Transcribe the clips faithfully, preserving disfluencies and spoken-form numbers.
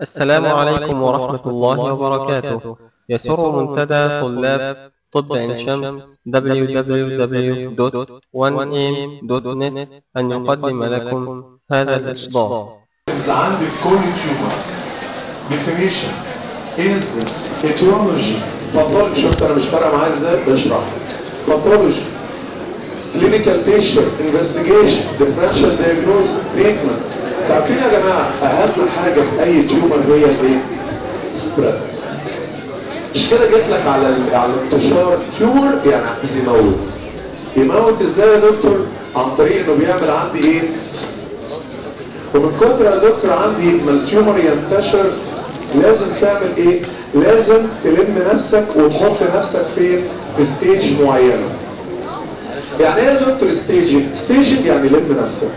السلام عليكم ورحمة الله وبركاته. يسر منتدى طلاب طب عين شمس دبليو دبليو دبليو دوت وان إيه إم دوت نت أن يقدم لكم هذا الإصدار. عندك كل تيومر definition is this etiology pathology. شفت انا مش فارقه معايا ازاي بشرح pathology clinical picture investigation differential diagnosis treatment. تعرفين يا جماعه اهم حاجه في اي تيومر هي الايه؟ spread. مش كده جيت لك على ال- على الانتشار تيومر يعني عايز يموت. يموت ازاي يا دكتور؟ عن طريق انه بيعمل عندي ايه؟ ومن كتر يا دكتور عندي ما التيومر ينتشر لازم تعمل ايه؟ لازم تلم نفسك وتحط نفسك فين؟ في ستيج معينه. يعني ايه يا دكتور ستيجنج؟ ستيجنج يعني لم نفسك.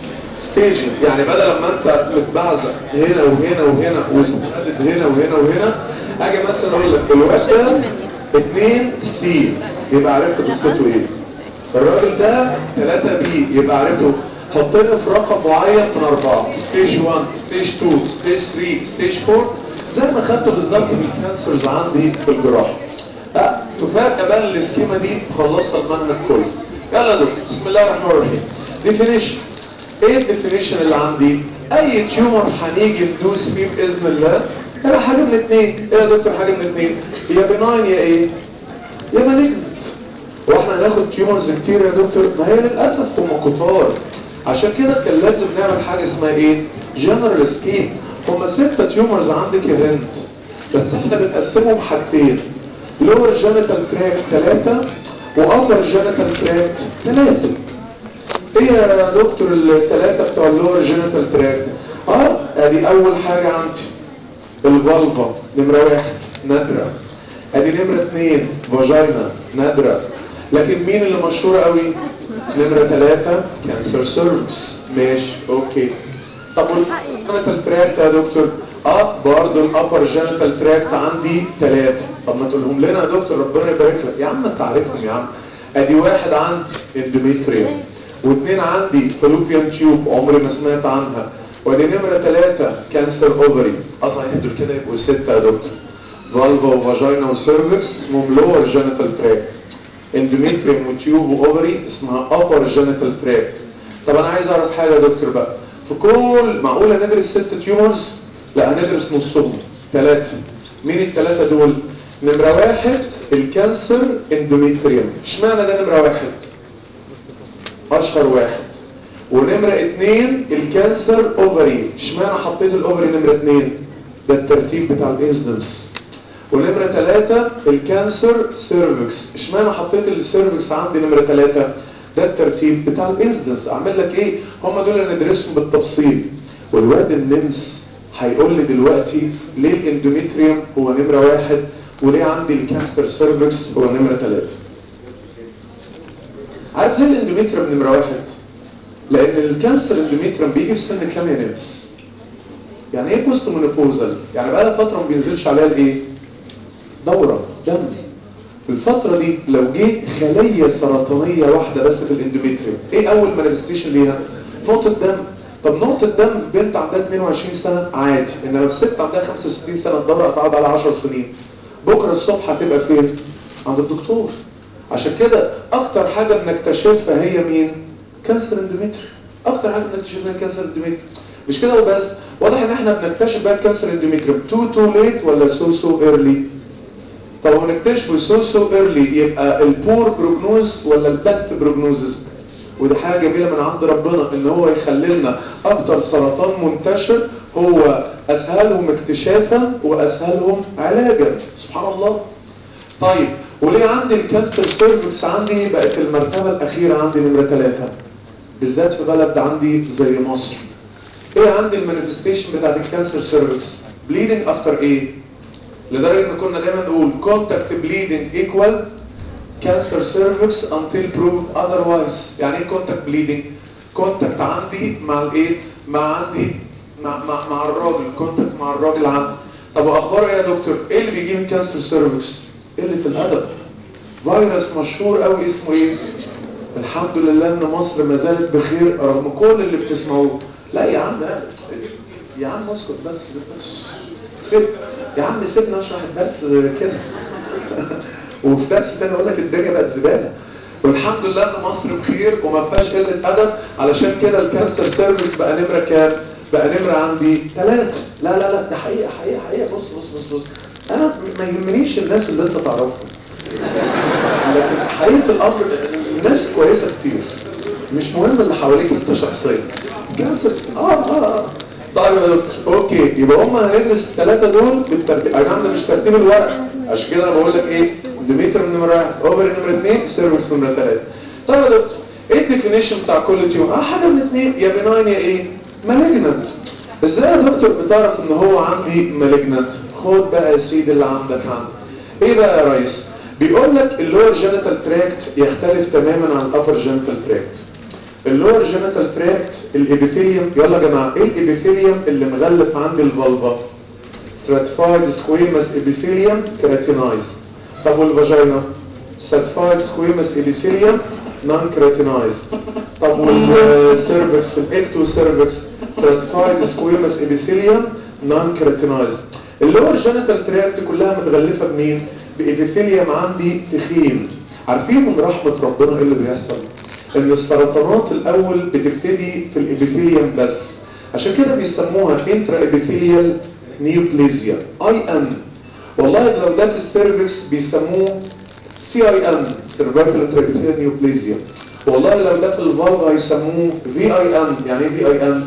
ستيجنج يعني بدل ما انت متبعزق هنا وهنا وهنا واستعدد هنا وهنا وهنا، اجي مثلا اقول لك الواد ده اتنين سي يبقى عرفت قصته ايه؟ الراجل ده ثلاثة بي يبقى عرفته. حطني في رقم معين من أربعة، ستيج واحد، ستيج اتنين، ستيج تلاتة، ستيج أربعة، زي ما خدته بالظبط في الكانسرز عندي في الجراحة. لا تفاجأ بقى السكيمة دي خلصت المنهج كله. يلا يا دكتور بسم الله الرحمن الرحيم. ديفينيشن. ايه الديفينيشن اللي عندي؟ أي تيومر هنيجي ندوس فيه بإذن الله هيبقى حاجة من اثنين. ايه يا دكتور حاجة من اثنين؟ يا بناين يا ايه؟ يا مالجنت. واحنا هناخد تيومرز كتير يا دكتور؟ ما هي للاسف هم كتار. عشان كده كان لازم نعمل حاجه اسمها ايه؟ جنرال سكيم. هم ستة تيومرز عندك يا بنت، بس احنا بنقسمهم حاجتين. لور جينيتال تراكت ثلاثة وابر جينيتال تراكت ثلاثة. ايه يا دكتور الثلاثة بتوع اللور جينيتال تراكت؟ اه ادي اول حاجة عندي الفالفا نمرة واحد نادرة. ادي نمرة اثنين فاجينا نادرة. لكن مين اللي مشهور قوي؟ نمرة ثلاثة كانسر سيرفكس. ماشي اوكي. طب والجينيتال تراكت يا دكتور؟ اه برضه الابر جينيتال تراكت عندي ثلاثة. طب ما تقولهم لنا يا دكتور ربنا يبارك لك. يا عم انت عارفهم يا عم. ادي واحد عندي اندوميتريوم، واثنين عندي فالوبيان تيوب عمري ما سمعت عنها، ودي نمرة ثلاثة كانسر اوفري. اصلا دول كده يبقوا ستة يا دكتور. فالفا وفاجينا وسيرفكس اسمهم لور جينيتال تراكت. اندوميتريوم وتيوب واوفري اسمها ابر جينيتال تراكت. طب انا عايز اعرف حاجه يا دكتور بقى. في كل معقوله ندرس ست تيومرز؟ لا هندرس نصهم ثلاثه. مين الثلاثه دول؟ نمره واحد الكانسر اندوميتريوم. اشمعنى ده نمره واحد؟ اشهر واحد. ونمره اثنين الكانسر اوفري. اشمعنى حطيت الاوفري نمره اثنين؟ ده الترتيب بتاع الانسدنس. ونمرة ثلاثة الكانسر سيرفكس. اشمعنى حطيت السيرفكس عندي نمرة ثلاثة؟ ده الترتيب بتاع الانسدنس. اعمل لك ايه؟ هم دول اللي ندرسهم بالتفصيل. والواد النمس هيقول لي دلوقتي ليه الاندوميتريوم هو نمرة واحد وليه عندي الكانسر سيرفكس هو نمرة ثلاثة. عارف ليه الاندوميتريوم نمرة واحد؟ لان الكانسر اندوميتريوم بيجي في سن كام يا نمس؟ يعني ايه بوست مونوبوزال؟ يعني بقى فترة ما بينزلش عليها الايه؟ دورة دم. في الفترة دي لو جه خلية سرطانية واحدة بس في الاندوميتريوم، ايه اول مانيفستيشن ليها؟ نقطة دم. طب نقطة دم في بنت عندها اتنين وعشرين سنة عادي، انما في ست عندها خمسة وستين سنة الدورة هتقعد على عشر سنين. بكرة الصبح هتبقى فين؟ عند الدكتور. عشان كده اكتر حاجة بنكتشفها هي مين؟ كانسر اندوميتريوم. اكتر حاجة بنكتشفها هي كانسر اندوميتريوم. مش كده وبس، واضح ان احنا بنكتشف بقى كانسر اندوميتريوم تو تو ليت ولا سو سو ايرلي. طب ونكتشفه سو سو ايرلي يبقى البور بروجنوز ولا البست بروجنوزز؟ ودي حاجه جميله من عند ربنا ان هو يخلي لنا اكتر سرطان منتشر هو اسهلهم اكتشافا واسهلهم علاجا. سبحان الله. طيب وليه عندي الكانسر سيرفكس عندي بقت المرتبه الاخيره عندي نمره ثلاثة بالذات في بلد عندي زي مصر؟ ايه عندي المانيفستيشن بتاعت الكانسر سيرفكس؟ بليدنج افتر ايه؟ لدرجة ان كنا دايما نقول contact bleeding equal cancer cervix until proved otherwise. يعني ايه contact bleeding؟ contact عندي مع الايه؟ مع عندي مع, مع, مع الراجل، contact مع الراجل عندي. طب واخباره ايه يا دكتور؟ ايه اللي بيجيب كانسر سيرفكس؟ قلة الادب. فيروس مشهور قوي اسمه ايه؟ الحمد لله ان مصر ما زالت بخير رغم كل اللي بتسمعوه. لا يا عم يا عم اسكت بس بس سيب يا عم سيبني اشرح الدرس كده. وفي درس تاني اقول لك الدنيا بقت زباله. والحمد لله ان مصر بخير وما فيهاش قله ادب، علشان كده الكانسر سيرفيس بقى نمره كام؟ بقى نمره عندي ثلاثة. لا لا لا ده حقيقه حقيقه حقيقه. بص بص بص بص انا ما يهمنيش الناس اللي انت تعرفهم، لكن حقيقه الامر الناس كويسه كتير، مش مهم اللي حواليك انت شخصيا. كانسر اه اه اه طيب يا دكتور اوكي، يبقى هم هندرس الثلاثه دول بالترتيب. اي نعم ده مش ترتيب الورق، عشان كده انا بقول لك ايه، اندوميتر نمره واحد، اوفر نمره اثنين، سيرفكس نمره ثلاثه. طيب يا دكتور ايه الديفينيشن بتاع كل تيوم؟ اه حاجه من اثنين، يا بناين يا ايه؟ مالجننت. ازاي يا دكتور بتعرف ان هو عندي مالجننت؟ خد بقى يا سيدي اللي عندك عندك ايه بقى يا ريس؟ بيقول لك اللور جينيتال تراكت يختلف تماما عن الابر جينيتال تراكت. اللور جينيتال تراكت الابيثيليوم، يلا يا جماعه ايه الابيثيليوم اللي مغلف عند الفالفا؟ stratified squamous epithelium keratinized. طب والفاجينا؟ stratified squamous epithelium non keratinized. طب والسيرفكس الاكتو سيرفكس stratified squamous epithelium non keratinized. اللور جينيتال تراكت كلها متغلفه بمين؟ بابيثيليوم عندي تخين. عارفين من رحمه ربنا ايه اللي بيحصل؟ ان السرطانات الاول بتبتدي في الابيثيليوم بس، عشان كده بيسموها انترا ابيثيليال نيوبليزيا اي ان. والله لو ده في السيرفكس بيسموه سي اي ان سيرفيكال انترا ابيثيليال نيوبليزيا. والله لو ده في الفالف هيسموه في اي ان. يعني ايه في اي ان؟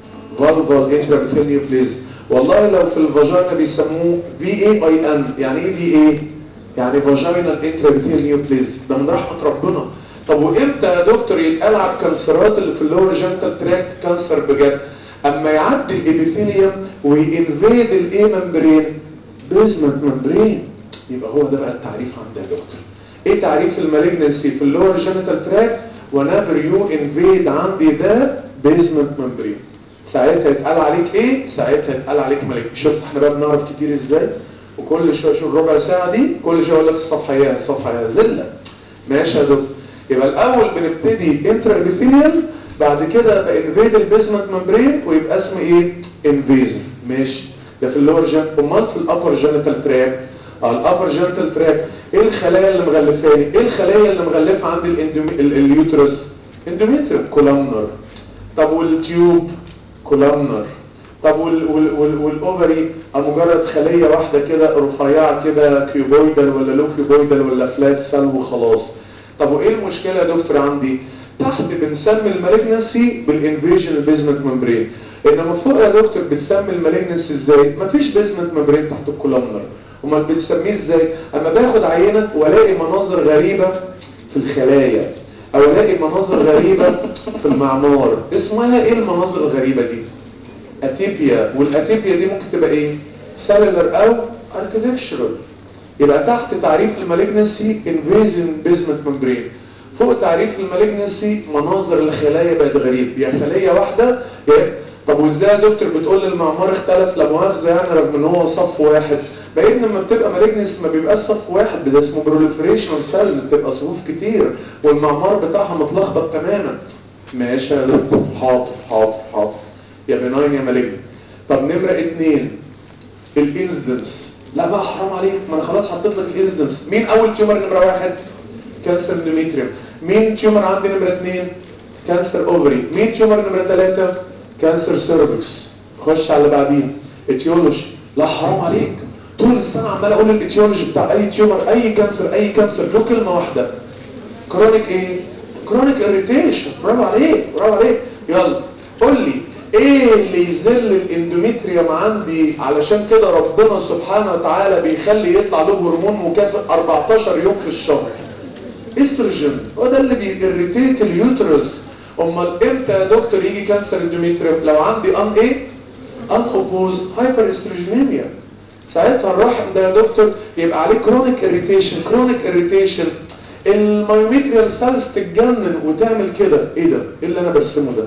فالفال انترا ابيثيليال نيوبليزيا. والله لو في الفاجينا بيسموه في اي اي ان. يعني ايه في اي؟ يعني فاجينال انترا ابيثيليال نيوبليزيا. ده من رحمه ربنا. طب وامتى يا دكتور يتقال على الكانسرات اللي في اللور جينيتال تراكت كانسر بجد؟ اما يعدي الابيثيليوم وينفيد الايه ممبرين؟ بيزمنت ممبرين. يبقى هو ده بقى التعريف عند يا دكتور. ايه تعريف المالجنسي في اللور جينيتال تراكت؟ ونافر يو انفيد عندي ده بيزمنت ممبرين. ساعتها يتقال عليك ايه؟ ساعتها يتقال عليك مالجنسي. شفت احنا بقى بنعرف كتير ازاي؟ وكل شويه شوف الربع ساعه دي كل شويه اقول لك الصفحه ايه الصفحه ايه زله. ماشي يا دكتور. يبقى الاول بنبتدي انترا ابيثيليال، بعد كده بقى انفيد البيزمنت ممبرين ويبقى اسمه ايه؟ انفيزيف. ماشي. ده في اللور جين. امال في الابر جينيتال تراك؟ اه الابر جينيتال تراك ايه الخلايا اللي مغلفاني؟ ايه الخلايا اللي مغلفه عند اليوترس؟ اندوميتريوم كولامنر. طب والتيوب؟ كولامنر. طب وال وال وال والاوفري مجرد خليه واحده كده رفيعه كده كيوبويدال ولا لو كيوبويدال ولا فلات سيل وخلاص. طب وايه المشكله يا دكتور عندي؟ تحت بنسمي المالجنسي بالانفيجن البيزمنت ممبرين، انما فوق يا دكتور بتسمي المالجنسي ازاي؟ مفيش بيزمنت ممبرين تحت الكولامنر. امال بتسميه ازاي؟ اما باخد عينه والاقي مناظر غريبه في الخلايا او الاقي مناظر غريبه في المعمار، اسمها ايه المناظر الغريبه دي؟ اتيبيا. والاتيبيا دي ممكن تبقى ايه؟ سيلولر او اركتكتشرال. يبقى تحت تعريف المالجنسي انفيزن بيزمنت ممبرين، فوق تعريف المالجنسي مناظر الخلايا بقت غريب، يا خليه واحده يا. طب وازاي يا دكتور بتقول المعمار اختلف؟ لا مؤاخذه يعني رغم ان هو صف واحد. بقيت لما بتبقى مالجنس ما بيبقاش صف واحد، ده اسمه بروليفريشن سيلز، بتبقى صفوف كتير والمعمار بتاعها متلخبط تماما. ماشي يا دكتور. حاضر حاضر حاضر. يا بناين يا مالجن. طب نمره اتنين الانسدنس. لا بقى حرام عليك، ما انا خلاص حطيت لك الانسدنس. مين اول تيومر نمره واحد؟ كانسر اندوميتريوم. مين تيومر عندي نمره اثنين؟ كانسر اوفري. مين تيومر نمره ثلاثة؟ كانسر سيرفكس. خش على اللي بعديه اتيولوجي. لا حرام عليك، طول السنه عمال اقول الاتيولوجي بتاع اي تيومر اي كانسر اي كانسر له كلمه واحده، كرونيك ايه؟ كرونيك اريتيشن. برافو عليك برافو عليك. يلا قول لي ايه اللي يذل الاندوميتريوم عندي؟ علشان كده ربنا سبحانه وتعالى بيخلي يطلع له هرمون مكافئ اربعتاشر يوم في الشهر، استروجين. هو ده اللي بيريتيت اليوترس. امال امتى يا دكتور يجي كانسر اندوميتريوم؟ لو عندي ان ايه؟ ان اوبوز هايبر استروجينيميا. ساعتها الرحم ده يا دكتور يبقى عليه كرونيك اريتيشن. كرونيك اريتيشن المايوميتريال سيلز تتجنن وتعمل كده. ايه ده؟ ايه اللي انا برسمه ده؟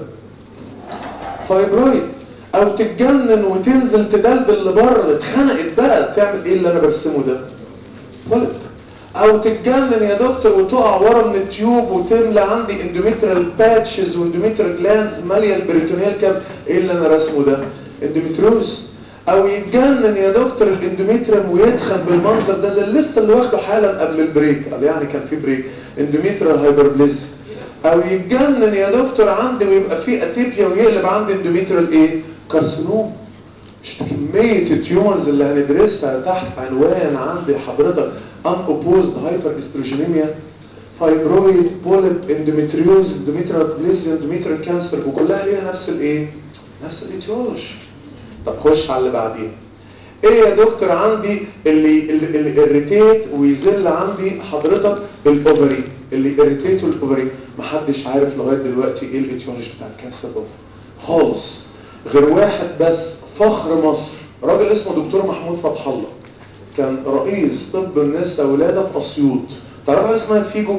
فايبرويد. او تتجنن وتنزل تدلدل لبره، اتخنقت بقى تعمل ايه اللي انا برسمه ده؟ فلت. او تتجنن يا دكتور وتقع ورا من التيوب وتملى عندي اندوميتريال باتشز واندوميتريال جلاندز ماليه البريتونيال كام. ايه اللي انا رسمه ده؟ اندوميتريوز. او يتجنن يا دكتور الاندوميتريوم ويدخل بالمنظر ده زي لسه اللي واخده حالا قبل البريك، قال يعني كان في بريك، اندوميتريال هايبربليزيا. او يتجنن يا دكتور عندي ويبقى في اتيبيا ويقلب عندي اندوميتريال ايه؟ كارسينوم. مش كمية التيومرز اللي هندرسها تحت عنوان عندي حضرتك unopposed hyperestrogenemia، فايبرويد، بوليب، اندوميتريوز، اندوميتريال بليزيا، اندوميتريال كانسر، وكلها ليها نفس الايه؟ نفس الايتيولوجي. طب خش على اللي بعديها. ايه يا دكتور عندي اللي اللي, اللي اريتيت ويزل عندي حضرتك الاوفري، اللي اريتيت الاوفري؟ محدش عارف لغايه دلوقتي ايه الايتيولوجي بتاع الكانسر اوفري خالص، غير واحد بس، فخر مصر، راجل اسمه دكتور محمود فتح الله، كان رئيس طب النساء ولاده في اسيوط. تعرفوا اسمها فيجو؟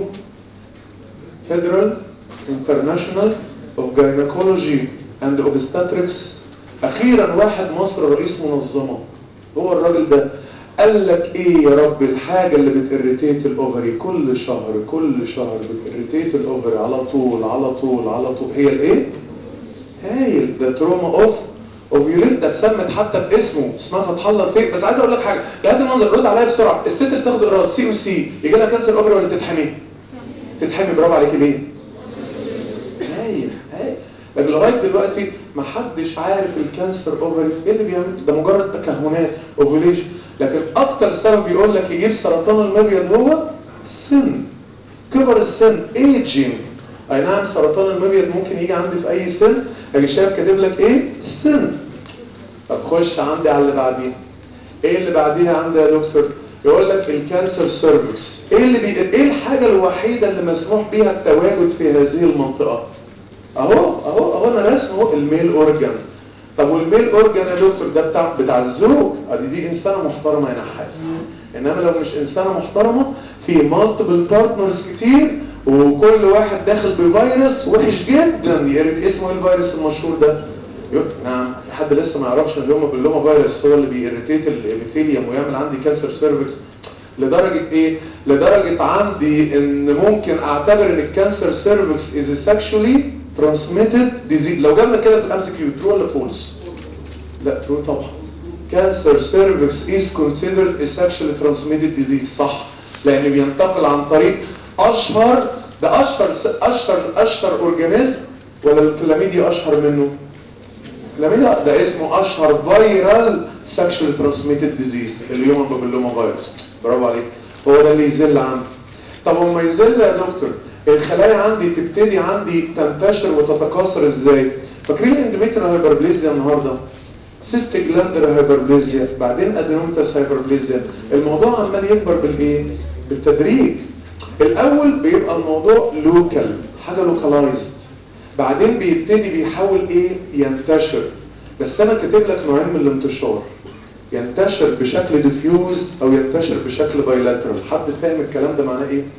Federal International of Gynecology and Obstetrics. اخيرا واحد مصر رئيس منظمه. هو الراجل ده قال لك ايه يا رب الحاجه اللي بتirritate الاوفري كل شهر كل شهر بتirritate الاوفري على طول على طول على طول، هي الايه؟ هايل، ده تروما اوف اوفيوليت، ده اتسمت حتى باسمه، اسمها فتح الله فيك. بس عايز اقول لك حاجه بهذا المنظر، رد عليا بسرعه، الست اللي تاخد قراص سي او سي يجي لها كانسر اوفري ولا تتحمي؟ تتحمي، برافو عليكي. ليه؟ هايل هايل. لكن لغايه دلوقتي ما حدش عارف الكانسر اوفري ايه اللي بيعمل، ده مجرد تكهنات اوفيليشن. لكن اكتر سبب يقول لك يجيب سرطان المبيض هو السن، كبر السن، ايجينج. اي نعم سرطان المبيض ممكن يجي عندي في اي سن، اجي شايف كاتب لك ايه؟ السن. طب خش عندي على اللي بعديها. ايه اللي بعديها عندي يا دكتور؟ يقول لك الكانسر سيرفكس. ايه اللي بي... ايه الحاجه الوحيده اللي مسموح بيها التواجد في هذه المنطقه؟ اهو اهو اهو انا رسمه الميل اورجان. طب والميل اورجان يا دكتور ده بتاع بتاع الزوج، ادي دي انسانه محترمه يا نحاس. انما لو مش انسانه محترمه في مالتيبل بارتنرز كتير وكل واحد داخل بفيروس وحش جدا، يا ريت اسمه ايه الفيروس المشهور ده؟ نعم، في حد لسه ما يعرفش ان اللوما فيروس هو اللي بيريتيت الابيثيليوم ويعمل عندي كانسر سيرفكس؟ لدرجه ايه؟ لدرجه عندي ان ممكن اعتبر ان الكانسر سيرفكس از سيكشولي ترانسميتد ديزيز. لو جبنا كده في الام سي كيو، ترو ولا فولس؟ لا ترو طبعا. كانسر سيرفكس از كونسيدرد a sexually transmitted disease، صح، لان بينتقل عن طريق اشهر، ده اشهر اشهر اشهر اورجانيزم ولا الكلاميديا اشهر منه؟ الكلاميديا ده اسمه اشهر فيرال سيكشوالي ترانسميتد ديزيز، اليوم بابيلوما فيروس. برافو عليك، هو ده اللي يزل عندي. طب وما يزل يا دكتور الخلايا عندي تبتدي عندي تنتشر وتتكاثر ازاي؟ فاكرين الاندوميتريال هايبربليزيا النهارده؟ سيستيك جلاندر هايبربليزيا، بعدين ادينوماتس هايبربليزيا. الموضوع عمال يكبر بالايه؟ بالتدريج. الاول بيبقى الموضوع لوكال، حاجه لوكالايزد، بعدين بيبتدي بيحاول ايه؟ ينتشر. بس انا كاتب لك نوعين من الانتشار، ينتشر بشكل ديفيوز او ينتشر بشكل بايلاترال. حد فاهم الكلام ده معناه ايه؟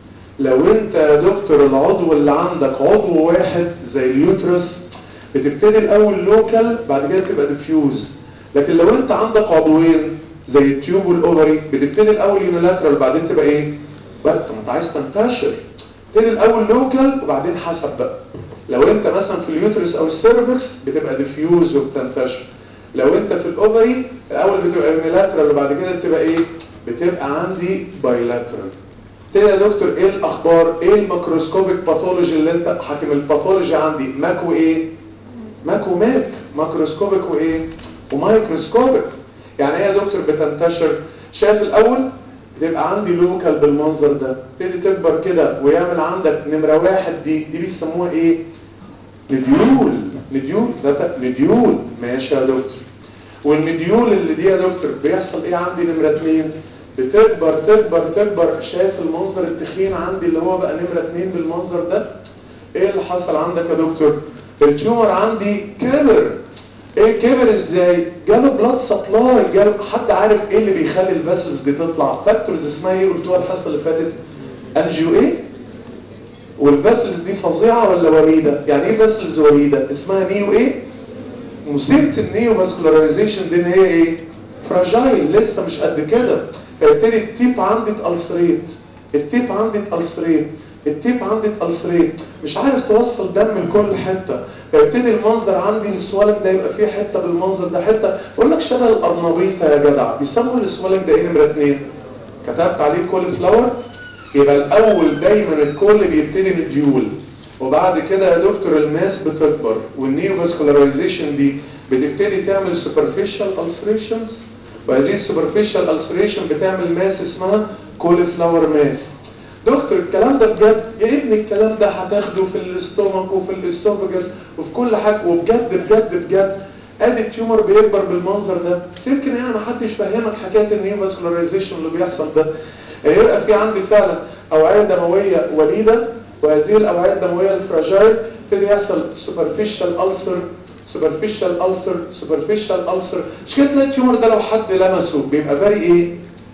لو انت يا دكتور العضو اللي عندك عضو واحد زي اليوترس بتبتدي الاول لوكال بعد كده تبقى ديفيوز. لكن لو انت عندك عضوين زي التيوب والاوفري بتبتدي الاول يونيلاترال بعدين تبقى ايه؟ بقى انت عايز تنتشر تبتدي الاول لوكال وبعدين حسب بقى. لو انت مثلا في اليوترس او السيرفكس بتبقى ديفيوز وبتنتشر. لو انت في الاوفري الاول بتبقى يونيلاترال وبعد كده بتبقى ايه؟ بتبقى عندي بايلاترال. كده يا دكتور ايه الاخبار؟ ايه الميكروسكوبيك باثولوجي اللي انت حاكم الباثولوجي عندي؟ ماك وايه؟ ماك وماك، ماكروسكوبيك وايه؟ ومايكروسكوبيك. يعني ايه يا دكتور بتنتشر؟ شايف الاول بتبقى عندي لوكال بالمنظر ده، تبتدي تكبر كده ويعمل عندك نمره واحد، دي دي بيسموها ايه؟ نديول. نديول ده نديول، ماشي يا دكتور. والنديول اللي دي يا دكتور بيحصل ايه عندي؟ نمره اتنين بتكبر تكبر تكبر. شايف المنظر التخين عندي اللي هو بقى نمره اتنين بالمنظر ده؟ ايه اللي حصل عندك يا دكتور؟ التيومر عندي كبر. ايه كبر ازاي؟ جاله بلاد سبلاي، جاله. حد عارف ايه اللي بيخلي الفاسلز دي تطلع؟ فاكتورز اسمها ايه قلتوها الحصه اللي فاتت؟ انجيو ايه؟ والفاسلز دي فظيعه ولا وريده؟ يعني ايه فاسلز وريده؟ اسمها نيو ايه؟ مصيبه النيو فاسكولاريزيشن دي ان هي ايه؟ فراجايل، لسه مش قد كده. فيبتدي التيب عندي تألسريت، التيب عندي تألسريت، التيب عندي اتألسريت، مش عارف توصل دم لكل حته، فيبتدي المنظر عندي السوالك ده يبقى فيه حته بالمنظر ده حته، اقول لك شبه القرنبيطه يا جدع. بيسموا السوالك ده ايه؟ نمره اتنين. كتبت عليه كول فلاور. يبقى الاول دايما الكل بيبتدي من الديول، وبعد كده يا دكتور الماس بتكبر، والنيوفاسكولارايزيشن دي بتبتدي تعمل سوبرفيشال ulcerations، وهذه السوبرفيشال ulceration بتعمل ماس اسمها كول فلاور ماس. دكتور الكلام ده بجد؟ يا ابني الكلام ده هتاخده في الاستومك وفي الاسوفاجس وفي كل حاجه، وبجد بجد بجد ادي التيومر بيكبر بالمنظر ده. بس يمكن يعني ما حدش فاهمك حكايه النيوفاسكولارايزيشن اللي بيحصل ده. هيبقى في عندي فعلا اوعيه دمويه وليده، وهذه الاوعيه الدمويه الفراجايل يبتدي يحصل سوبرفيشال ألسر سوبرفيشال ألسر سوبرفيشال ألسر. مش كده تلاقي التيومر ده لو حد لمسه بيبقى فاري ايه؟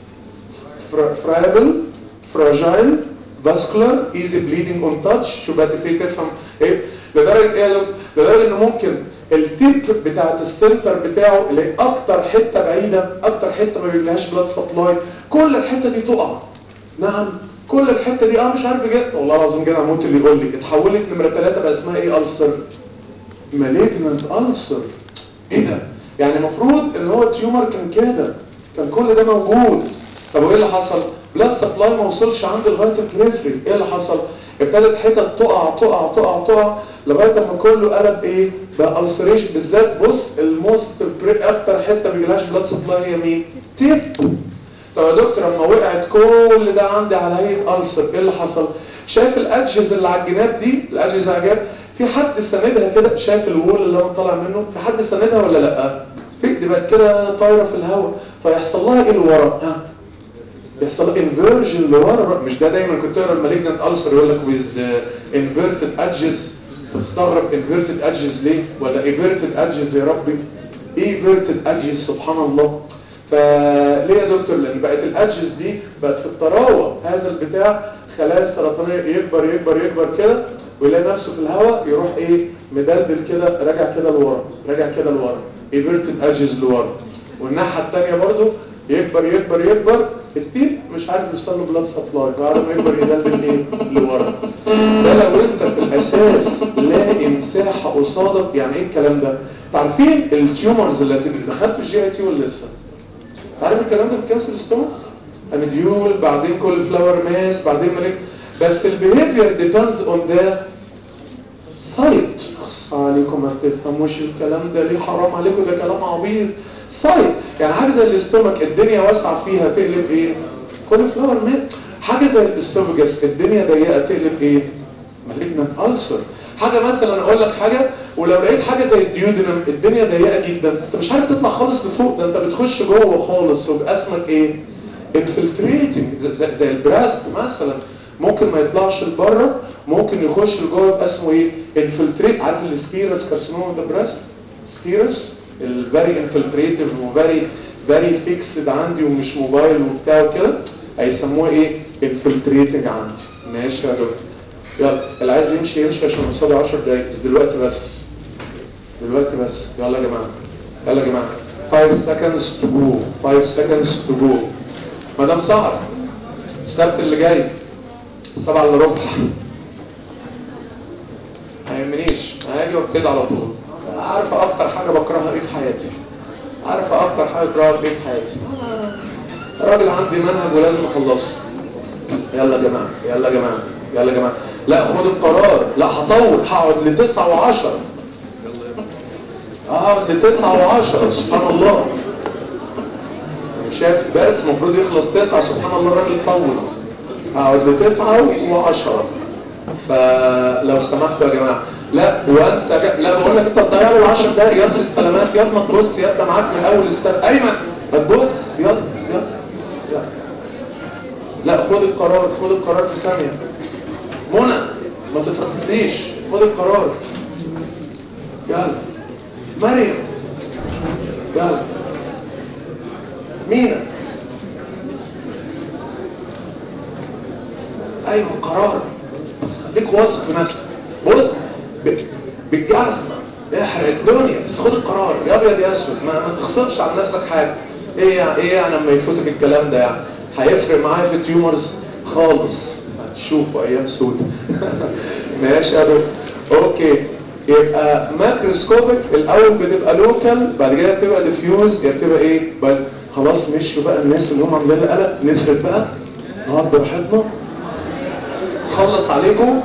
فرايبل فراجايل فاسكولار ايزي بليدنج اون تاتش. شو بقى تبتدي تفهم ايه لدرجه ايه؟ لدرجه انه ممكن التيب بتاعت السنسر بتاعه اللي هي اكتر حته بعيده، اكتر حته ما بيجيلهاش بلاد سبلاي، كل الحته دي تقع. نعم كل الحته دي اه مش عارف بجد والله العظيم كده هموت اللي يقول لي اتحولت نمره ثلاثه بقى اسمها ايه؟ ألسر مالجنت ألسر. ايه ده؟ يعني المفروض ان هو التيومر كان كده، كان كل ده موجود. طب وايه اللي حصل؟ بلاد سبلاي ما وصلش عند لغايه البريفري. ايه اللي حصل؟ ابتدت حتت تقع تقع تقع تقع لغايه ما كله قلب ايه؟ بقى ألسريشن. بالذات بص الموست اكتر حته ما بيجيلهاش بلاد سبلاي هي مين؟ تيب. طب يا دكتور لما وقعت كل ده عندي على هيئه ألسر ايه اللي حصل؟ شايف الاجهزه اللي على الجناب دي؟ الاجهزه على الجناب في حد ساندها كده؟ شايف الوول اللي انا طالع منه؟ في حد ساندها ولا لا؟ في دي بقت كده طايره في الهواء، فيحصل لها ايه لورا؟ ها يحصل لها انفيرجن لورا. مش ده دايما كنت تقرا المالجنت ألسر يقول لك ويز انفيرتد ادجز، تستغرب انفيرتد ادجز ليه؟ ولا انفيرتد ادجز يا ربي؟ ايه انفيرتد ادجز؟ سبحان الله. فليه يا دكتور؟ لان بقت الادجز دي بقت في الطراوه، هذا البتاع خلايا السرطانيه يكبر يكبر يكبر كده ويلاقي نفسه في الهواء يروح ايه؟ مدلدل كده راجع كده لورا راجع كده لورا، انفيرتد ادجز لورا. والناحيه الثانيه برضو يكبر يكبر يكبر التيب مش عارف يوصل له بلاد سبلاي، بعد ما يكبر يدلدل ايه؟ لورا. ده لو انت في الاساس لاقي مساحه قصادك. يعني ايه الكلام ده؟ عارفين التيومرز اللي دخلت الجي اي تي ولا لسه؟ عارف الكلام ده في كانسر ستون؟ اميديول بعدين كل فلاور ماس بعدين مالك. بس البيهيفير ديبندز اون ذا سايت. عليكم ما تفهموش الكلام ده ليه؟ حرام عليكم، ده كلام عبيط. سايت يعني حاجه زي الاستومك الدنيا واسعه فيها تقلب ايه؟ كل فلاور ماس. حاجه زي الاسوفجس الدنيا ضيقه تقلب ايه؟ مالجنت ألسر. حاجه مثلا اقول لك حاجه، ولو لقيت حاجه زي الديودنم الدنيا ضيقه جدا انت مش عارف تطلع خالص لفوق، ده انت بتخش جوه خالص ويبقى اسمك ايه؟ انفلتريتنج. زي, زي البراست مثلا ممكن ما يطلعش لبره، ممكن يخش لجوه يبقى اسمه ايه؟ انفلتريت. عارف السكيرس كارسينوما ده براست؟ سكيرس الفيري انفلتريتيف وفيري فيري فيكسد عندي ومش موبايل وبتاع وكده، هيسموه ايه؟ انفلتريتنج عندي. ماشي يا دكتور. يلا اللي عايز يمشي يمشي عشان قصادي عشر دقايق بس دلوقتي بس دلوقتي بس. يلا يا جماعه يلا يا جماعه خمسة seconds to go خمسة seconds to go. مدام سهر السبت اللي جاي سبعة الا ربع ما يهمنيش هاجي وابتدي على طول. عارفه اكتر حاجه بكرهها ايه في حياتي؟ عارفه اكتر حاجه بكرهها ايه في حياتي؟ راجل عندي منهج ولازم اخلصه. يلا يا جماعه يلا يا جماعه يلا يا جماعه. لا خد القرار. لا هطول هقعد لتسعة وعشرة. هقعد لتسعة وعشرة. سبحان الله. شايف درس المفروض يخلص تسعة. سبحان الله الراجل طول. هقعد لتسعة وعشرة. فلو سمحتوا يا جماعه. لا وانسى جا... لا بقول لك انت تضيع لي العشر دقايق يا في السلامات يا ما تبص يا ده معاك من اول السنه. ايمن ما تبص يلا يلا يلا. لا خد القرار خد القرار في ثانيه. منى ما تتردديش خد القرار. يلا مريم يلا مينا. ايوه قرار. خليك واثق في نفسك. بص بالجزمه احرق الدنيا بس خد القرار يا ابيض يا اسود. ما, ما تخسرش عن نفسك حاجه. ايه يعني ايه يعني لما يفوتك الكلام ده؟ يعني هيفرق معايا في التيومرز خالص. شوفوا ايام سودة. ماشي يا دكتور. اوكي يبقى ماكروسكوبيك الاول بتبقى لوكال، بعد كده بتبقى ديفيوز، يا بتبقى ايه بعد خلاص. مشوا بقى الناس اللي هم عاملين قلق، نفرد بقى نقعد براحتنا خلص عليكم.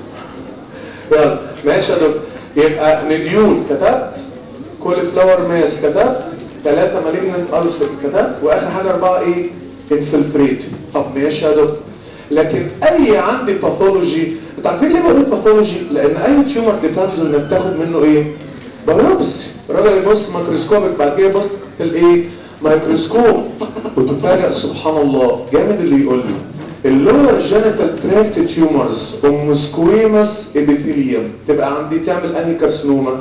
يلا ماشي يا دكتور. يبقى نديول كتبت، كولي فلاور ماس كتبت، ثلاثة مالجنت ألسر كتبت، واخر حاجه اربعه ايه انفلتريت. طب ماشي يا دكتور. لكن اي عندي باثولوجي، انتوا عارفين ليه بقول باثولوجي؟ لان اي تيومر ديبندز انك تاخد منه ايه بايوبسي. الراجل يبص مايكروسكوبك، بعد كده يبص في الايه مايكروسكوب، وتفاجئ سبحان الله جامد اللي يقول لي اللور جينيتال تراكت تيومرز ام سكويمس ابيثيليوم تبقى عندي تعمل انهي كارسينوما؟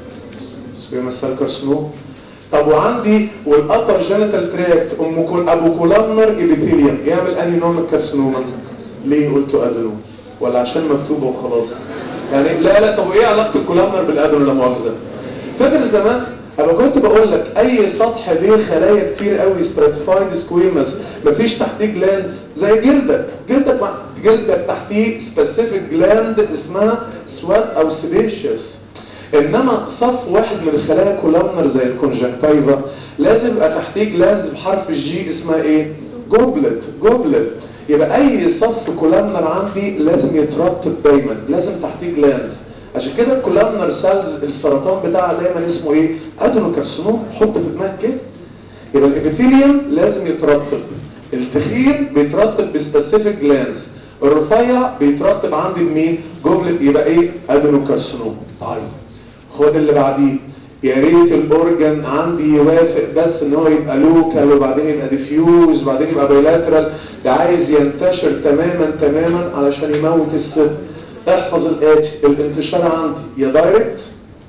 سكويمس سيل كارسينوما. طب وعندي والابر جينيتال تراكت ام كول ابو كولامنر ابيثيليوم يعمل انهي نوع من الكارسينوما؟ ليه قلتوا ادنو ولا عشان مكتوبه وخلاص؟ يعني لا لا. طب وايه علاقه الكولامنر بالادنو لا مؤاخذه؟ فاكر زمان انا كنت بقول لك اي سطح ليه خلايا كتير قوي ستراتيفايد سكويمس مفيش تحتيه جلاند زي جلدك، جلدك مع جلدك تحتيه سبيسيفيك جلاند اسمها سوات او سيبيشيوس. انما صف واحد من الخلايا كولامنر زي الكونجكتيفا لازم يبقى تحتيه جلاندز بحرف الجي اسمها ايه؟ جوبلت. جوبلت يبقى اي صف كولامنر عندي لازم يترطب دايما، لازم تحتيه جلاندز. عشان كده الكولامنر سيلز السرطان بتاعها دايما اسمه ايه؟ ادينوكارسينوما. حط في دماغك كده. يبقى الابيثيليوم لازم يترطب، التخين بيترطب بسبيسيفيك جلاندز، الرفيع بيترطب عندي بمين؟ جوبلت. يبقى ايه؟ ادينوكارسينوما. طيب خد اللي بعديه. يا ريت الاورجن عندي يوافق بس ان هو يبقى لوكال وبعدين يبقى ديفيوز وبعدين يبقى بايلاترال. ده عايز ينتشر تماما تماما علشان يموت الست. احفظ الاتي الانتشار عندي يا دايركت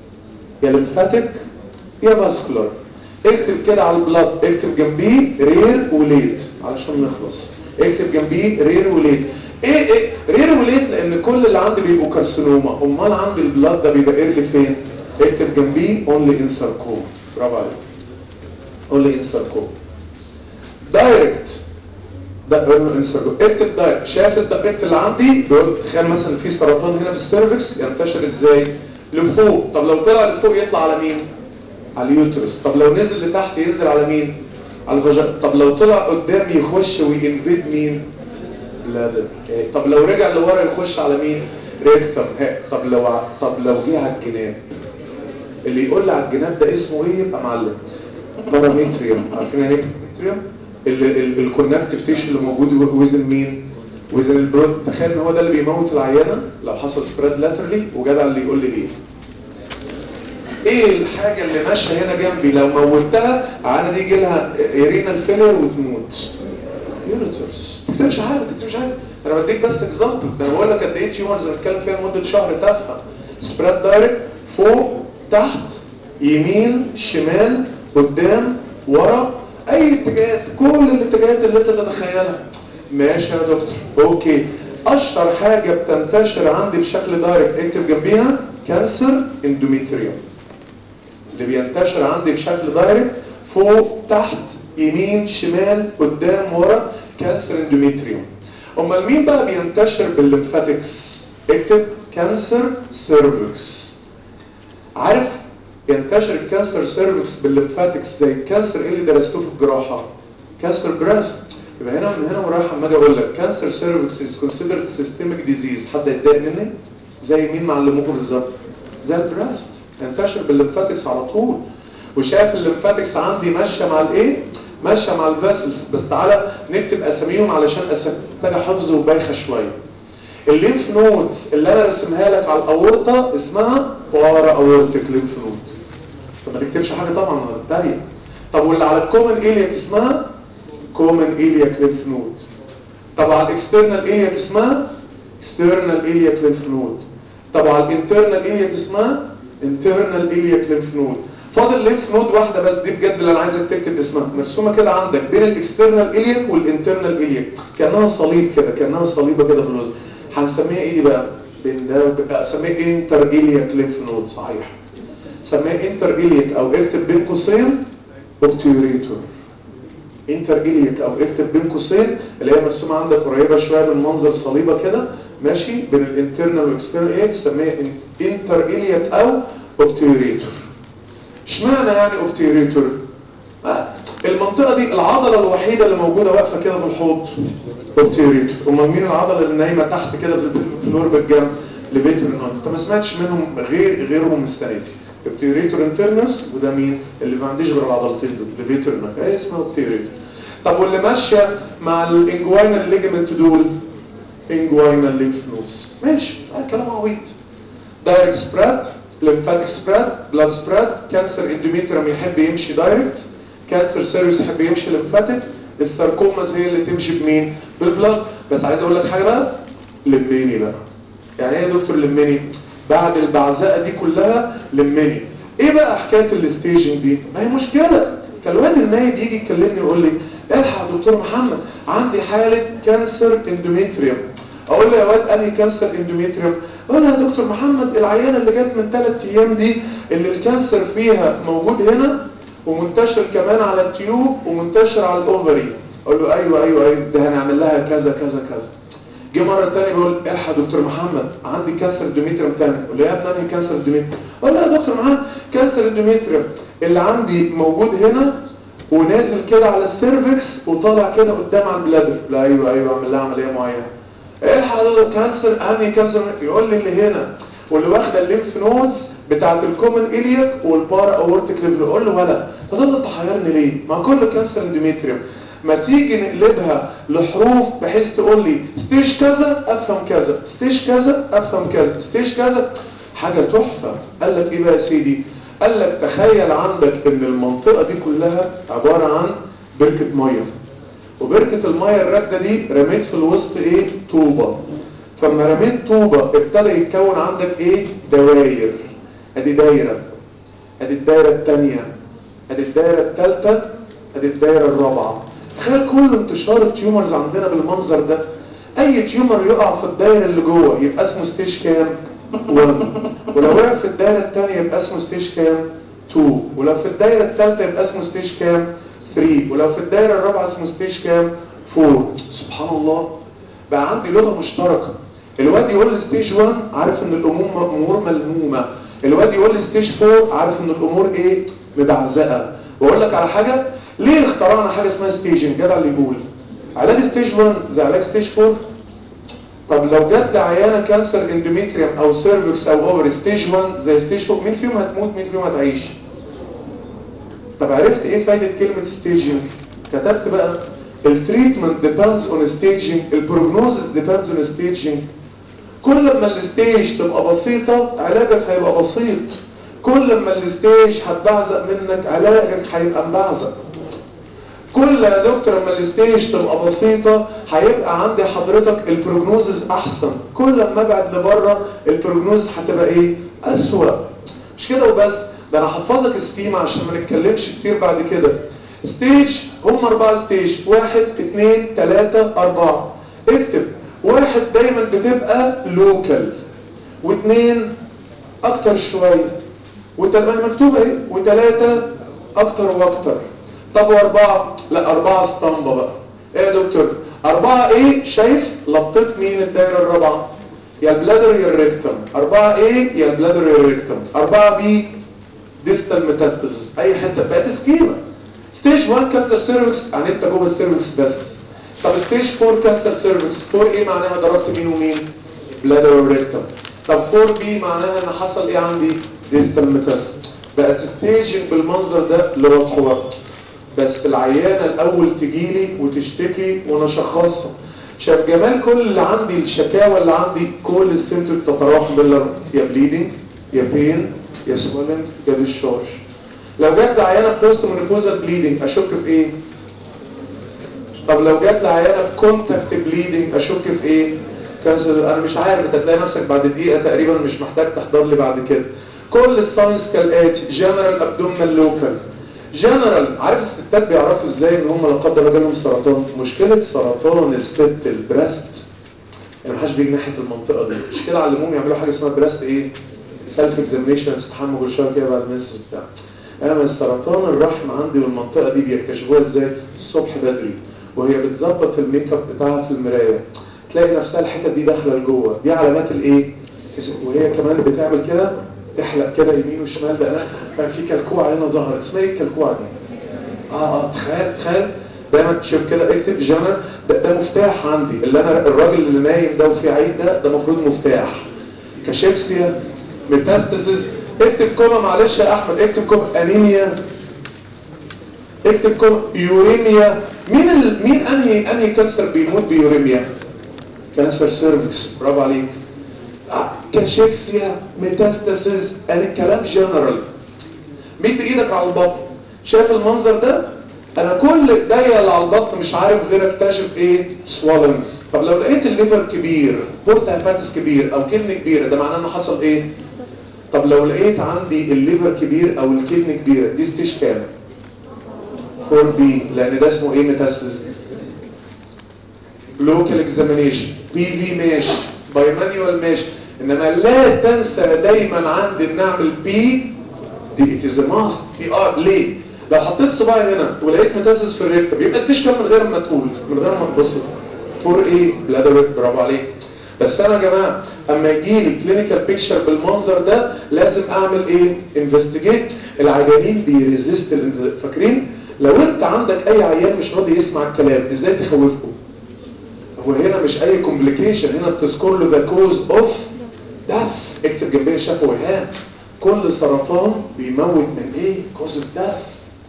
يا لمفاتيك يا فاسكولار. اكتب كده على البلاد، اكتب جنبيه رير وليت علشان نخلص. اكتب جنبيه رير وليت. ايه ايه رير وليت؟ لان كل اللي عندي بيبقوا كارسينوما، امال عندي البلاد ده بيبقى ايرلي فين؟ اكتب جنبيه اونلي ان ساركوما. برافو عليك، اونلي ان ساركوما. دايركت ده اكتب دايركت. شايف الدايركت اللي عندي بيقول تخيل مثلا في سرطان هنا في السيرفكس ينتشر ازاي؟ لفوق. طب لو طلع لفوق يطلع على مين؟ على اليوترس. طب لو نزل لتحت ينزل على مين؟ على الفاجينا. طب لو طلع قدام يخش وينفيد مين؟ بلادر. طب لو رجع لورا يخش على مين؟ ريكتم. طب لو ع... طب لو جه على الجناب، اللي يقول لي على الجناب ده اسمه ايه يبقى معلم. باراميتريوم. عارفين يعني ايه باراميتريوم؟ الكونكتيف تيشو اللي موجود وزن مين؟ وزن البرود. تخيل ان هو ده اللي بيموت العيانه لو حصل سبريد لاترلي. وجدع اللي يقول لي ايه؟ ايه الحاجة اللي ماشية هنا جنبي لو موتها عادة دي يجي لها رينال فيلر وتموت؟ يوريترز. ما تكتبش حاجة، ما تكتبش حاجة. انا بديك بس اكزامبل. ده انا بقول لك قد ايه تيومرز هنتكلم فيها لمدة شهر تافهة. سبريد دايركت فوق تحت يمين شمال قدام ورا اي اتجاهات، كل الاتجاهات اللي انت تتخيلها. ماشي يا دكتور. اوكي. اشهر حاجة بتنتشر عندي بشكل دايركت اكتب جنبيها كانسر اندوميتريوم. اللي بينتشر عندي بشكل دايركت فوق تحت يمين شمال قدام ورا كانسر اندوميتريوم. امال مين بقى بينتشر بالليمفاتكس؟ اكتب كانسر سيرفكس. عارف ينتشر الكانسر سيرفكس بالليمفاتكس زي الكانسر اللي درستوه في الجراحه؟ كانسر بريست. يبقى هنا من هنا ورايح اما اجي اقول لك كانسر سيرفكس از كونسيدرد سيستميك ديزيز. حد يتضايق مني؟ زي مين معلموكم بالظبط؟ زي البريست. ينتشر بالليمفاتكس على طول. وشايف الليمفاتكس عندي ماشيه مع الايه؟ ماشيه مع الفاسلز. بس تعالى نكتب اساميهم علشان اساميها حفظ وبايخه شويه. الليمف نودز اللي انا رسمها لك على الاورطه اسمها بارا اورتيك ليمف نود. طب ما تكتبش حاجه طبعا انا بتريق. طب واللي على الكومن إيلياك اسمها كومن إيلياك ليمف نود. طب على الاكسترنال إيلياك اسمها اكسترنال إيلياك ليمف نود. طب على الانترنال إيلياك اسمها internal iliac lymph node. فاضل lymph node واحدة بس، دي بجد اللي انا عايزك تكتب اسمها مرسومة كده عندك بين الاكسترنال iliac والانترنال iliac كأنها صليب كده، كأنها صليبة كده في الوسط. هنسميها ايه دي بقى؟ بين ده وبقى اسميها inter iliac lymph node. صحيح سميها inter iliac او اكتب بين قوسين obturator. انتر اليك او اكتب بين قوسين اللي هي مرسومه عندك قريبه شويه من منظر صليبه كده ماشي بين الانترنال والاكسترنال ايه بنسميها انتر اليك او اوبتيوريتور. اشمعنى يعني اوبتيوريتور؟ آه. المنطقه دي العضله الوحيده اللي موجوده واقفه كده في الحوض اوبتيوريتور. امال مين العضله اللي نايمه تحت كده في الفلور بالجنب؟ ليفيتور نون. انت ما سمعتش منهم غير غيرهم السنه دي. اوبتيوريتور انترنس وده مين اللي ما عنديش غير العضلتين دول ليفيتور نون ايه اسمه اوبتيوريتور. طب واللي ماشيه مع الانجوينال ليجمنت دول انجوينال ليمف نودز ماشي آه كلام عبيط. دايركت سبريد lymphatic spread blood spread كانسر اندوميتريوم يحب يمشي دايركت كانسر سيرفيس يحب يمشي lymphatic الساركوماز هي اللي تمشي بمين بالبلاد. بس عايز اقول لك حاجه بقى لميني بقى يعني ايه يا دكتور لميني بعد البعزقه دي كلها لميني ايه بقى حكايه الستيجنج دي ما هي مشكله. فالواد النايب يجي يكلمني يقول لي الحق يا دكتور محمد عندي حاله كانسر اندوميتريوم. اقول له يا واد انهي كانسر اندوميتريوم؟ اقول له يا دكتور محمد العيانه اللي جت من ثلاث ايام دي اللي الكانسر فيها موجود هنا ومنتشر كمان على التيوب ومنتشر على الاوفري. اقول له ايوه ايوه ايوه ده هنعمل لها كذا كذا كذا. جه مره ثانيه بيقول الحق يا دكتور محمد عندي كانسر اندوميتريوم ثاني. اقول له يا ابني انهي كانسر اندوميتريوم؟ اقول له يا دكتور محمد كانسر اندوميتريوم اللي عندي موجود هنا ونازل كده على السيرفكس وطالع كده قدام على البلادر. لا ايوه ايوه اعمل لها عمليه معينه. ايه حضرتك كانسر انهي كانسر؟ يقول لي اللي هنا واللي واخده الليمف نودز بتاعت الكومن الياك والبارا اورتيك ليفل. اقول له ولا فضلت تحيرني ليه؟ ما كل كانسر اندوميتريوم ما تيجي نقلبها لحروف بحيث تقول لي ستيج كذا افهم كذا ستيج كذا افهم كذا ستيج كذا حاجه تحفه. قال لك ايه بقى يا سيدي؟ قال لك تخيل عندك ان المنطقه دي كلها عباره عن بركه ميه وبركه الميه الراكده دي رميت في الوسط ايه طوبه. فلما رميت طوبه ابتدى يتكون عندك ايه دواير. ادي دايره ادي الدايره الثانيه ادي الدايره الثالثه ادي الدايره الرابعه. تخيل كل انتشار التيومرز عندنا بالمنظر ده. اي تيومر يقع في الدايره اللي جوه يبقى اسمه ستيج كام واحد ولو وقع في الدايره الثانيه يبقى اسمه ستيج كام اتنين ولو في الدايره الثالثه يبقى اسمه ستيج كام ثلاثة ولو في الدايره الرابعه اسمه ستيج كام أربعة. سبحان الله بقى عندي لغه مشتركه. الواد يقول لي ستيج واحد عارف ان الامور امور ملمومه. الواد يقول لي ستيج أربعة عارف ان الامور ايه مبعزقه. واقول لك على حاجه ليه اخترعنا حاجه اسمها ستيجنج؟ جدع اللي يقول علاج ستيج واحد زي علاج ستيج أربعة. طب لو جت لعيانه كانسر اندوميتريوم او سيرفكس او اوفري ستيج واحد زي ستيج أربعة مين فيهم هتموت مين فيهم هتعيش؟ طب عرفت ايه فايده كلمه ستيجنج؟ كتبت بقى التريتمنت ديبندز اون ستيجنج البروجنوزس ديبندز اون ستيجنج. كل ما الستيج تبقى بسيطه علاجك هيبقى بسيط. كل ما الستيج هتبعزق منك علاجك هيبقى مبعزق. كل يا دكتور لما الستيج تبقى بسيطه هيبقى عندي حضرتك البروجنوزس احسن. كل ما ابعد لبره البروجنوزس هتبقى ايه اسوأ. مش كده وبس ده انا هحفظك السكيما عشان ما نتكلمش كتير بعد كده. ستيج هم اربعه ستيج واحد اتنين تلاته اربعه. اكتب واحد دايما بتبقى لوكال واثنين اكتر شويه وتبقى مكتوبه ايه وثلاثه اكتر واكتر. طب واربعه لا اربعه اسطمبه بقى. ايه يا دكتور اربعه ايه؟ شايف لطيت مين الدايره الرابعه؟ يا البلادر يا الريكتم. اربعه ايه؟ يا البلادر يا الريكتم. اربعه بي ديستال ميتاستاسيس اي حته بقت سكيما. ستيج واحد كانسر سيرفكس يعني انت جوه السيرفكس بس. طب ستيج اربعه كانسر سيرفكس اربعه ايه معناها ضربت مين ومين؟ بلادر وريكتم. طب اربعه بي معناها ان حصل ايه عندي؟ ديستال ميتاستاسيس. بقت ستيجنج بالمنظر ده لوضح وقت. بس العيانه الاول تجيلي وتشتكي وانا اشخصها. شاف جمال كل اللي عندي الشكاوى اللي عندي كل السيمتوم تتراوح بين يا بليدنج يا بين يا سوالنج يا ديشارج. لو جات لي عيانه بوست مينوبوزال بليدنج اشك في ايه؟ طب لو جات لي عيانه بكونتاكت بليدنج اشك في ايه؟ كانسر. انا مش عارف انت تلاقي نفسك بعد دقيقه تقريبا مش محتاج تحضر لي بعد كده. كل الساينس كالاتي جنرال ابدومينال لوكال. جنرال عارف الستات بيعرفوا ازاي ان هم لا قدر الله جالهم سرطان؟ مشكله سرطان الست البريست يعني محدش بيجي ناحيه المنطقه دي. مش كده علموهم يعملوا حاجه اسمها بريست ايه؟ سيلف اكزامينيشن استحموا كل شويه كده بعد النص بتاع. انا السرطان الرحم عندي والمنطقه دي بيكتشفوها ازاي؟ الصبح بدري وهي بتظبط الميك اب بتاعها في المرايه، تلاقي نفسها الحته دي داخله لجوه، دي علامات الايه؟ وهي كمان بتعمل كده تحلق كده يمين وشمال، ده انا كان في كلكوعه هنا ظهرت، اسمها ايه الكلكوعه دي؟ اه اه تخيل تخيل دايما تشوف كده، اكتب جنى ده, ده مفتاح عندي، اللي انا الراجل اللي نايم ده وفي عيد ده ده المفروض مفتاح. كاشيكسيا، ميتاستاسيس، اكتب كوما معلش يا احمد، اكتب كوما انيميا، اكتب كوما يوريميا. مين ال... مين انهي انهي كانسر بيموت بيوريميا؟ كانسر سيرفكس، برافو عليك. آه. كاشيكسيا، ميتاستاسيس، يعني الكلام جنرال. مد ايدك على البطن، شايف المنظر ده؟ انا كل ايديا اللي على البطن مش عارف غير اكتشف ايه؟ سوالنز. طب لو لقيت الليفر كبير، بورت هيباتس كبير او كدني كبيره، ده معناه انه حصل ايه؟ طب لو لقيت عندي الليفر كبير او الكدني كبيره، دي ستيج كام؟ فور بي، لان ده اسمه ايه؟ ميتاسيس. لوكال اكزامينيشن، بي في ماشي، باي مانيوال ماشي، انما لا تنسى دايما عندي ان نعمل بي دي اتز ماست بي ار. ليه؟ لو حطيت صباعي هنا ولقيت ميتاسيس في الريكتم يبقى تشتغل من غير ما تقول، من غير ما تبص. فور ايه؟ بلادر، برافو عليك. بس انا يا جماعه اما يجي لي كلينيكال بيكتشر بالمنظر ده لازم اعمل ايه؟ انفستيجيت. العيانين بيريزيست، فاكرين؟ لو انت عندك اي عيان مش راضي يسمع الكلام ازاي تخوفه؟ هو هنا مش اي كومبليكيشن، هنا بتذكر له ذا كوز اوف ديث. اكتب جنبيه شافه وهان، كل سرطان بيموت من ايه؟ كوز اوف ديث.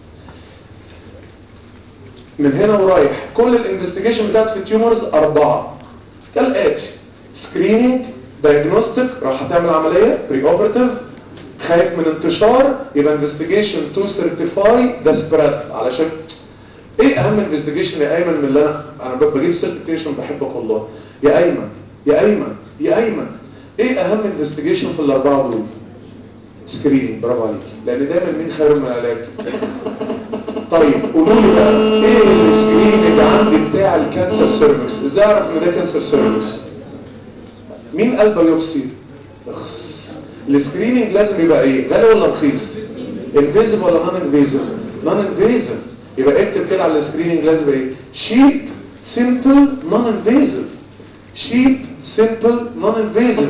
من هنا ورايح كل الانفستيجيشن بتاعت في التيومرز اربعه كالاتي: سكريننج، دايجنوستيك، راح هتعمل عمليه بري اوبراتيف، خايف من انتشار يبقى انفستيجيشن تو سيرتيفاي ذا سبريد. علشان ايه اهم انفستيجيشن يا ايمن من اللي انا انا بجيب سيرتيفيكيشن بحبك والله يا ايمن يا ايمن يا ايمن، ايه اهم انفستيجيشن في الاربعه دول؟ سكريننج، برافو عليك، لان دايما مين خير من العلاج؟ طيب قولوا لي بقى ايه السكريننج اللي عندي بتاع الكانسر سيرفكس؟ ازاي اعرف ان ده كانسر سيرفكس؟ مين قال بايوبسي؟ السكريننج لازم يبقى ايه؟ غالي ولا رخيص؟ انفيزيف ولا نون انفيزيف؟ نون انفيزيف. يبقى اكتب كده على السكريننج لازم ايه؟ شيب، سيمبل، نون انفيزيف. شيب، سيمبل، نون انفيزيف.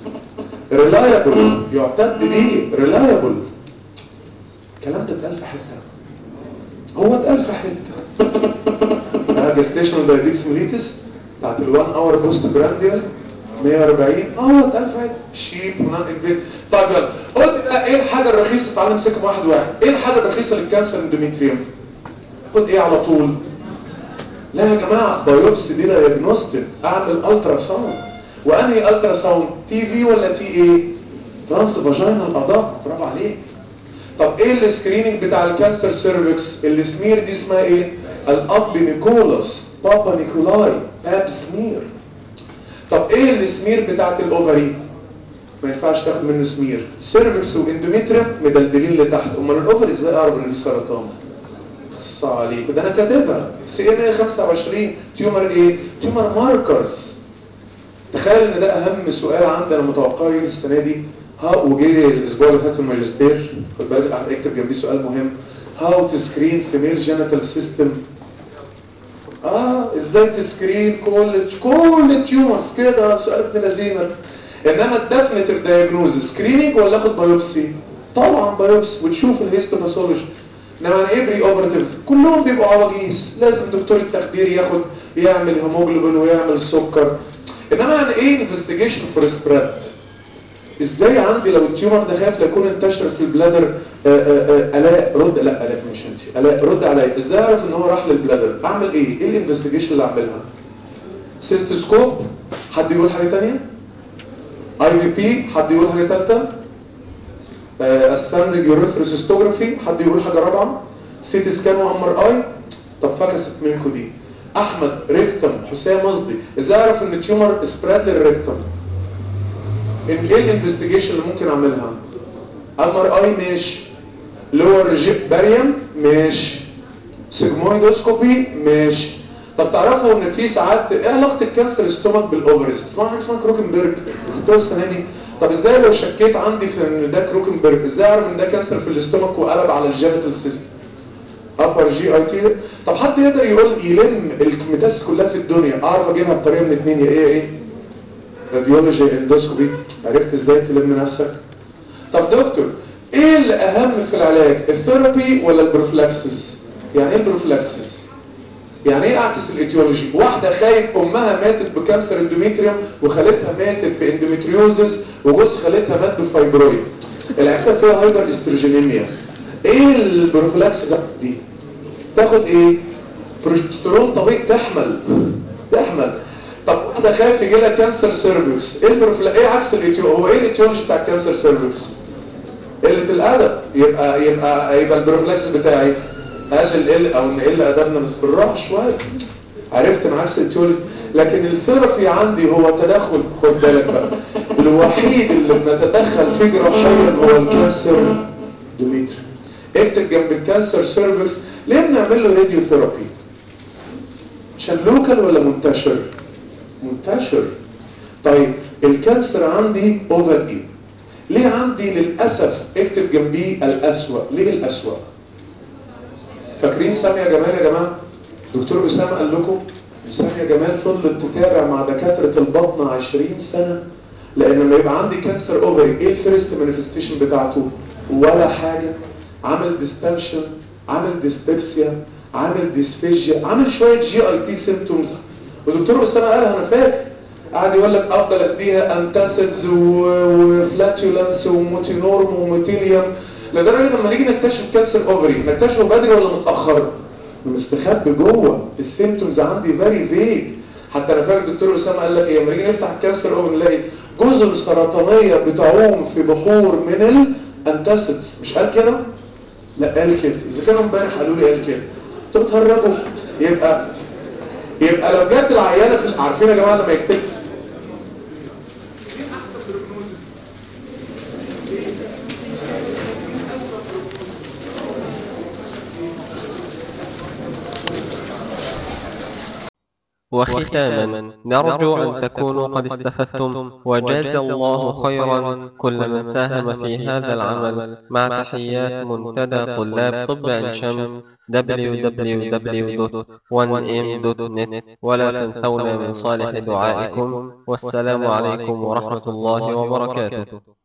ريلايبل، يعتد بيه، ريلايبل. الكلام ده اتقال في حته، هو اتقال في حته. جستيشنال دايابيتس ميليتس بتاعت ال1 اور بوست برانديال مية واربعين، اه اتقال في حته. شيب ونون انفيزيف. طيب يلا قلت بقى ايه الحاجه الرخيصه؟ تعالى نمسكهم واحد واحد. ايه الحاجه الرخيصه للكانسر اندوميتريوم؟ خد ايه على طول؟ لا يا جماعه، بايوبسي دي دايجنوستيك، اعمل الترا ساوند. وانهي الترا ساوند؟ تي في ولا تي ايه؟ ترانس فاجينال ادق، برافو عليك. طب ايه السكريننج بتاع الكانسر سيرفكس؟ السمير دي اسمها ايه؟ الاب نيكولاس، بابا نيكولاي، باب سمير. طب ايه السمير بتاعت الاوفري؟ ما ينفعش تاخد منه سمير. سيرفكس واندوميتريوم مدلدلين لتحت، امال الاوفري ازاي اعرف ان في سرطان؟ خص عليك، ده انا كاتبها سي ان خمسة وعشرين. تيومر ايه؟ تيومر ماركرز. تخيل ان ده اهم سؤال عندنا متوقع يجي السنه دي. ها وجي الاسبوع اللي فات في الماجستير، خد بالك اكتب جنبيه سؤال مهم: هاو تو سكرين فيميل جينيتال سيستم. اه ازاي تسكرين كل كل التيومرز كده، سؤال ابن لذينه. انما الديفينيتيف دايجنوز سكريننج ولا اخد بايوبسي؟ طبعا بايوبسي وتشوف الهيستوباثولوجي. انما ايه بري اوبراتيف؟ كلهم بيبقوا عواجيز، لازم دكتور التخدير ياخد يعمل هيموجلوبين ويعمل سكر. انما يعني ايه انفستيجيشن فور سبريد؟ ازاي عندي لو التيومر ده خايف يكون انتشر في البلادر؟ الاء رد، لا الاء مش انت، الاء رد عليا، ازاي اعرف ان هو راح للبلادر؟ اعمل ايه؟ ايه الانفستيجيشن اللي اعملها؟ سيستوسكوب؟ حد يقول حاجه ثانيه؟ اي في بي؟ حد يقول حاجه ثالثه؟ الساندنج يوريثروسيستوجرافي؟ حد يقول حاجه رابعه؟ سيتي سكان وام ار اي؟ طب فكست منكم دي. احمد ريكتم، حسام قصدي، ازاي اعرف ان التيومر سبريد للريكتم؟ ايه الانفستيجيشن اللي ممكن اعملها؟ ام ار اي ماشي، لور جيب باريم ماشي، سيجمويدوسكوبي ماشي. طب تعرفوا ان في ساعات ايه علاقه الكانسر ستومك بالاوفرز؟ اسمعوا حاجه اسمها كروكنبرج، خدتوها السنه دي. طب ازاي لو شكيت عندي في ان ده كروكنبرج ازاي اعرف ان ده كانسر في الاستومك وقلب على الجينيتال سيستم ابر جي اي تي؟ طب حد يقدر يقول يلم الميتاس كلها في الدنيا اعرف اجيبها بطريقه من اتنين، يا ايه ايه راديولوجي اندوسكوبي. عرفت ازاي تلم نفسك؟ طب دكتور ايه اللي اهم في العلاج، الثيرابي ولا البروفلاكسس؟ يعني ايه البروفلاكسس؟ يعني ايه اعكس الايتيولوجي؟ واحده خايف امها ماتت بكانسر اندوميتريوم وخالتها ماتت باندوميتريوزس وجوز خالتها مات بفايبرويد، العيله فيها هايبر استروجينيميا، ايه البروفلاكسس دي؟ تاخد ايه؟ بروجسترون طبيعي تحمل تحمل. طب واحده خايف يجي لها كانسر سيرفكس، ايه البروفلا ايه عكس الايتيولوجي؟ هو ايه الايتيولوجي بتاع الكانسر سيرفكس؟ قله الادب. يبقى يبقى يبقى البروفلاكس بتاعي قلل ال او نقل ادبنا بس بالراحه شويه. عرفت انا عكس الايتيولوجي. لكن الثيرابي عندي هو تدخل، خد بالك بقى، الوحيد اللي بنتدخل فيه جراحيا هو الكانسر دوميتري. اكتب جنب الكانسر سيرفكس. ليه بنعمل له راديو ثيرابي؟ عشان لوكال ولا منتشر؟ منتشر. طيب الكانسر عندي اوفر ايه؟ ليه عندي للاسف اكتب جنبيه الاسوأ؟ ليه الاسوأ؟ فاكرين سامية جمال يا جماعه؟ دكتور اسامه قال لكم سامية جمال فضلت تتابع مع دكاتره البطن عشرين سنه، لان لما يبقى عندي كانسر اوفري ايه الفيرست مانيفستيشن بتاعته؟ ولا حاجه. عامل ديستنشن، عامل ديسبيبسيا، عامل ديسفيجيا، عامل شويه جي اي تي سيمبتومز. ودكتور اسامه قالها انا فاكر، قاعد يقول لك افضل اديها انتاسيدز وفلاتولانس وموتينورم وموتيليوم، لدرجه لما نيجي نكتشف كانسر اوفري نكتشفه بدري ولا متاخر؟ مستخبي جوه. السيمتومز عندي فيري فيج. حتى انا فاكر الدكتور اسامه قال لك ايه لما نيجي نفتح الكانسر اوفري نلاقي جزر سرطانيه بتعوم في بحور من الانتاسيدز. مش قال كده؟ لا قال كده. اذا كانوا امبارح قالوا لي قال كده انتوا بتهرجوا. يبقى يبقى لو جت العيانه في عارفين يا جماعه لما يكتب وختاما نرجو أن تكونوا قد استفدتم وجاز الله خيرا كل من ساهم في هذا العمل مع تحيات منتدى طلاب طب عين شمس دبليو دبليو دبليو دوت وان ام دوت نت ولا تنسونا من صالح دعائكم والسلام عليكم ورحمة الله وبركاته.